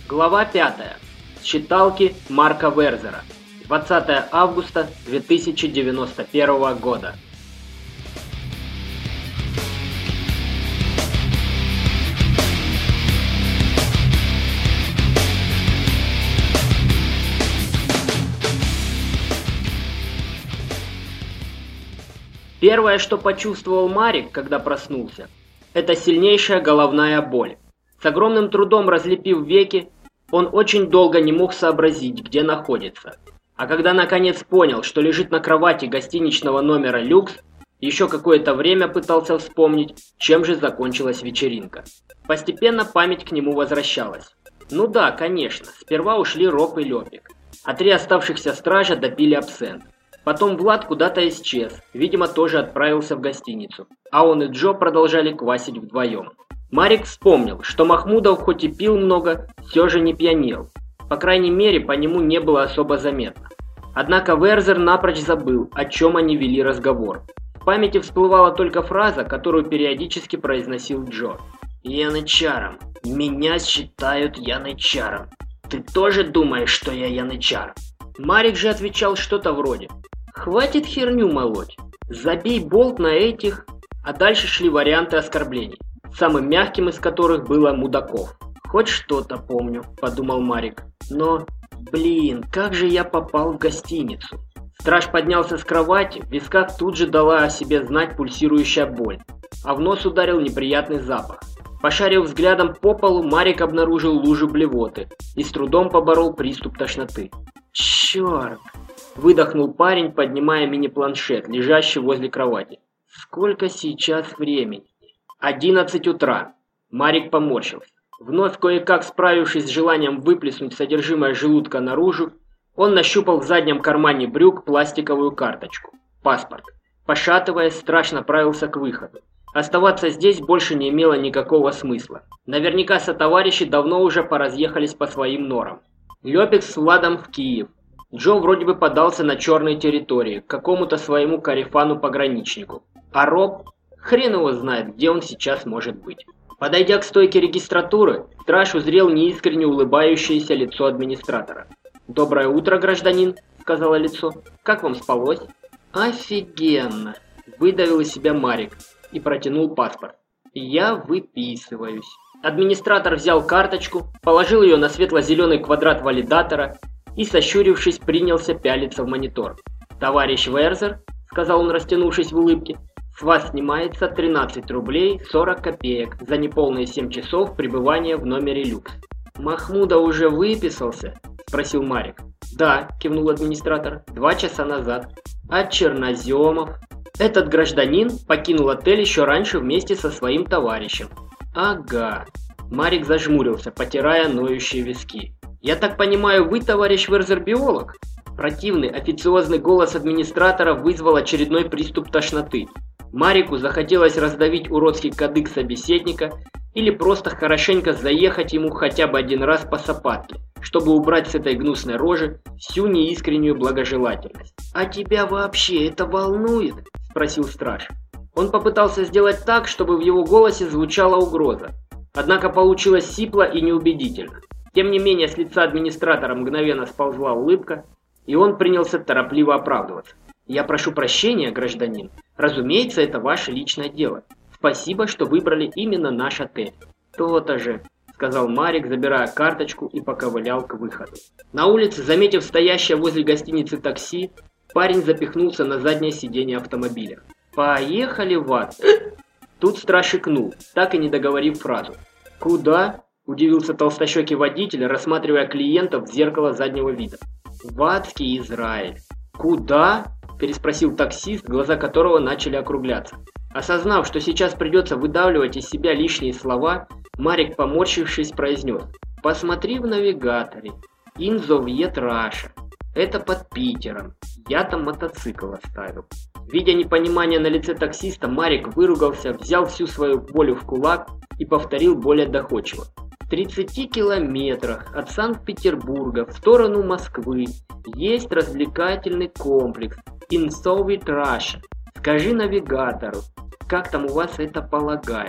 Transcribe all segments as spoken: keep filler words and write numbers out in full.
Глава пятая. Считалки Марка Верзера. двадцатое августа две тысячи девяносто первого года. Первое, что почувствовал Марик, когда проснулся, это сильнейшая головная боль. С огромным трудом разлепив веки, он очень долго не мог сообразить, где находится. А когда наконец понял, что лежит на кровати гостиничного номера «Люкс», еще какое-то время пытался вспомнить, чем же закончилась вечеринка. Постепенно память к нему возвращалась. Ну да, конечно, сперва ушли Роб и Лёпик, а три оставшихся стража допили абсент. Потом Влад куда-то исчез, видимо, тоже отправился в гостиницу, а он и Джо продолжали квасить вдвоем. Марик вспомнил, что Махмудов хоть и пил много, все же не пьянел. По крайней мере, по нему не было особо заметно. Однако Верзер напрочь забыл, о чем они вели разговор. В памяти всплывала только фраза, которую периодически произносил Джо. «Янычаром. Меня считают янычаром. Ты тоже думаешь, что я янычар?» Марик же отвечал что-то вроде: «Хватит херню молоть. Забей болт на этих». А дальше шли варианты оскорблений, самым мягким из которых было «мудаков». «Хоть что-то помню», — подумал Марик. «Но, блин, как же я попал в гостиницу?» Страж поднялся с кровати, в висках тут же дала о себе знать пульсирующая боль, а в нос ударил неприятный запах. Пошарив взглядом по полу, Марик обнаружил лужу блевоты и с трудом поборол приступ тошноты. «Черт!» — выдохнул парень, поднимая мини-планшет, лежащий возле кровати. «Сколько сейчас времени?» «Одиннадцать утра». Марик поморщился. Вновь кое-как справившись с желанием выплеснуть содержимое желудка наружу, он нащупал в заднем кармане брюк пластиковую карточку. Паспорт. Пошатываясь, страж направился к выходу. Оставаться здесь больше не имело никакого смысла. Наверняка сотоварищи давно уже поразъехались по своим норам. Лёпик с Владом в Киев. Джо вроде бы подался на черные территории, к какому-то своему карифану-пограничнику. А Роб, хрен его знает, где он сейчас может быть. Подойдя к стойке регистратуры, страж узрел неискренне улыбающееся лицо администратора. «Доброе утро, гражданин», — сказала лицо. «Как вам спалось?» «Офигенно», — выдавил из себя Марик и протянул паспорт. «Я выписываюсь». Администратор взял карточку, положил ее на светло-зеленый квадрат валидатора и, сощурившись, принялся пялиться в монитор. «Товарищ Верзер», — сказал он, растянувшись в улыбке, — «с вас снимается тринадцать рублей сорок копеек за неполные семь часов пребывания в номере «Люкс». «Махмуда уже выписался?» — спросил Марик. «Да», — кивнул администратор, — «два часа назад». «А Черноземов?» «Этот гражданин покинул отель еще раньше вместе со своим товарищем». «Ага». Марик зажмурился, потирая ноющие виски. «Я так понимаю, вы, товарищ Верзер-биолог?» Противный официозный голос администратора вызвал очередной приступ тошноты. Марику захотелось раздавить уродский кадык собеседника или просто хорошенько заехать ему хотя бы один раз по сапатке, чтобы убрать с этой гнусной рожи всю неискреннюю благожелательность. «А тебя вообще это волнует?» – спросил страж. Он попытался сделать так, чтобы в его голосе звучала угроза. Однако получилось сипло и неубедительно. Тем не менее, с лица администратора мгновенно сползла улыбка, и он принялся торопливо оправдываться. «Я прошу прощения, гражданин. Разумеется, это ваше личное дело. Спасибо, что выбрали именно наш отель». «То-то же», — сказал Марик, забирая карточку и поковылял к выходу. На улице, заметив стоящее возле гостиницы такси, парень запихнулся на заднее сиденье автомобиля. «Поехали в ад!» Тут страж икнул, так и не договорив фразу. «Куда?» – удивился толстощекий водитель, рассматривая клиентов в зеркало заднего вида. «В адский Израиль». «Куда?» – переспросил таксист, глаза которого начали округляться. Осознав, что сейчас придется выдавливать из себя лишние слова, Марик, поморщившись, произнес: «Посмотри в навигаторе. Инзовьет Раша. Это под Питером. Я там мотоцикл оставил». Видя непонимание на лице таксиста, Марик выругался, взял всю свою волю в кулак и повторил более доходчиво. «В тридцати километрах от Санкт-Петербурга в сторону Москвы есть развлекательный комплекс Инзовьет Раша. Скажи навигатору, как там у вас это полагается».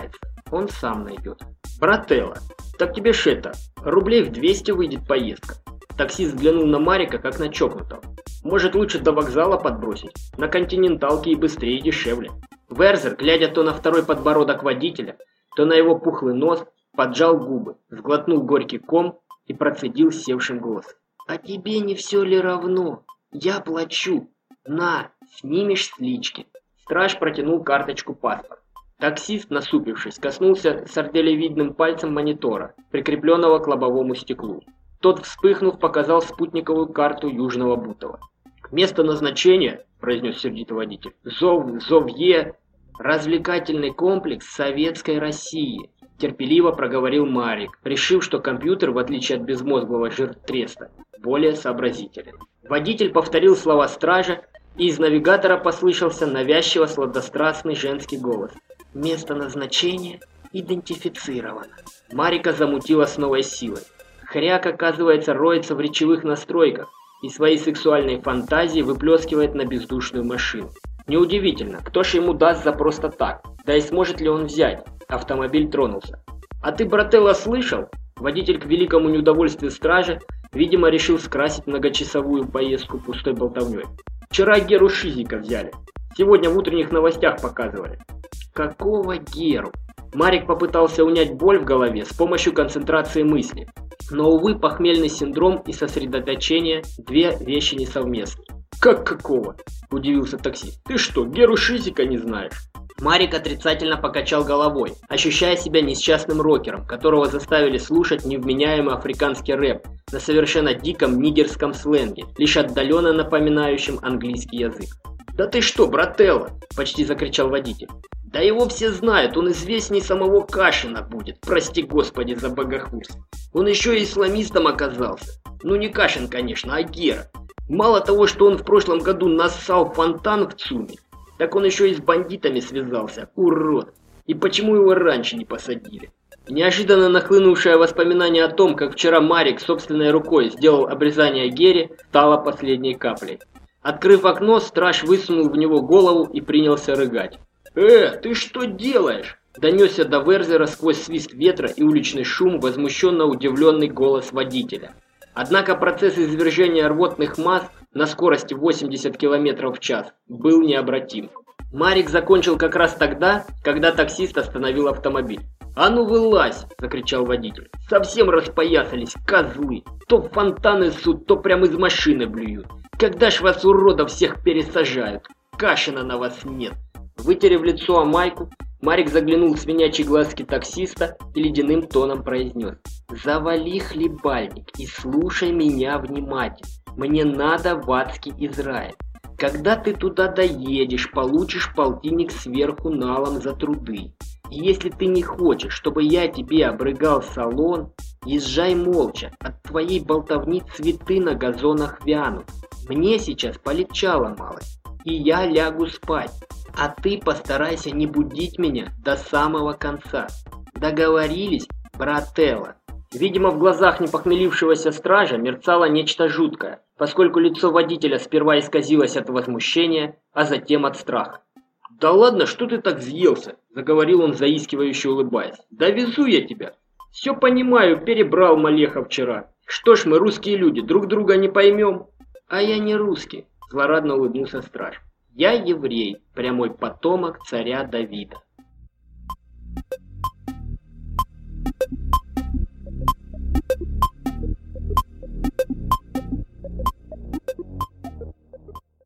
он сам найдет. Брателло, так тебе ж это, рублей в двести выйдет поездка. Таксист взглянул на Марика, как на чокнутого. Может, лучше до вокзала подбросить? На континенталке и быстрее, и дешевле. Верзер, глядя то на второй подбородок водителя, то на его пухлый нос, поджал губы, сглотнул горький ком и процедил севшим голосом. «А тебе не все ли равно? Я плачу. На, снимешь слички». Страж протянул карточку паспорт. Таксист, насупившись, коснулся сарделевидным пальцем монитора, прикрепленного к лобовому стеклу. Тот, вспыхнув, показал спутниковую карту Южного Бутова. «Место назначения», – произнес сердитый водитель, – «Зов, Зовье, развлекательный комплекс Советской России», – терпеливо проговорил Марик, решив, что компьютер, в отличие от безмозглого жиртреста, более сообразителен. Водитель повторил слова стража, и из навигатора послышался навязчиво сладострастный женский голос. «Место назначения идентифицировано». Марика замутила с новой силой. Хряк, оказывается, роется в речевых настройках и свои сексуальные фантазии выплескивает на бездушную машину. Неудивительно, кто ж ему даст за просто так, да и сможет ли он взять? Автомобиль тронулся. «А ты, брателло, слышал?» Водитель, к великому неудовольствию стражи, видимо, решил скрасить многочасовую поездку пустой болтовней. «Вчера Геру Шизика взяли. Сегодня в утренних новостях показывали». «Какого Геру?» Марик попытался унять боль в голове с помощью концентрации мысли. Но, увы, похмельный синдром и сосредоточение – две вещи несовместны. «Как какого?» – удивился таксист. «Ты что, Геру Шизика не знаешь?» Марик отрицательно покачал головой, ощущая себя несчастным рокером, которого заставили слушать невменяемый африканский рэп на совершенно диком нигерском сленге, лишь отдаленно напоминающем английский язык. «Да ты что, брателло!» – почти закричал водитель. «Да его все знают, он известней самого Кашина будет, прости господи за богохульство. Он еще и исламистом оказался. Ну не Кашин, конечно, а Гера. Мало того, что он в прошлом году нассал фонтан в ЦУМе, так он еще и с бандитами связался, урод. И почему его раньше не посадили?» Неожиданно нахлынувшее воспоминание о том, как вчера Марик собственной рукой сделал обрезание Гере, стало последней каплей. Открыв окно, страж высунул в него голову и принялся рыгать. «Э, ты что делаешь?» Донесся до Верзера сквозь свист ветра и уличный шум возмущенно удивленный голос водителя. Однако процесс извержения рвотных масс на скорости восемьдесят километров в час был необратим. Марик закончил как раз тогда, когда таксист остановил автомобиль. «А ну вылазь!» – закричал водитель. «Совсем распоясались, козлы! То в фонтаны ссут, то прямо из машины блюют! Когда ж вас, уродов, всех пересажают? Кашина на вас нет!» Вытерев лицо о майку, Марик заглянул в свинячьи глазки таксиста и ледяным тоном произнес: «Завали хлебальник и слушай меня внимательно. Мне надо в адский Израиль. Когда ты туда доедешь, получишь полтинник сверху налом за труды. И если ты не хочешь, чтобы я тебе обрыгал салон, езжай молча, от твоей болтовни цветы на газонах вянут. Мне сейчас полегчало малость, и я лягу спать. А ты постарайся не будить меня до самого конца. Договорились, брателло?» Видимо, в глазах непохмелившегося стража мерцало нечто жуткое, поскольку лицо водителя сперва исказилось от возмущения, а затем от страха. «Да ладно, что ты так взъелся?» – заговорил он, заискивающе улыбаясь. «Довезу я тебя. Все понимаю, перебрал Малеха вчера. Что ж мы, русские люди, друг друга не поймем?» «А я не русский», – злорадно улыбнулся страж. «Я еврей, прямой потомок царя Давида».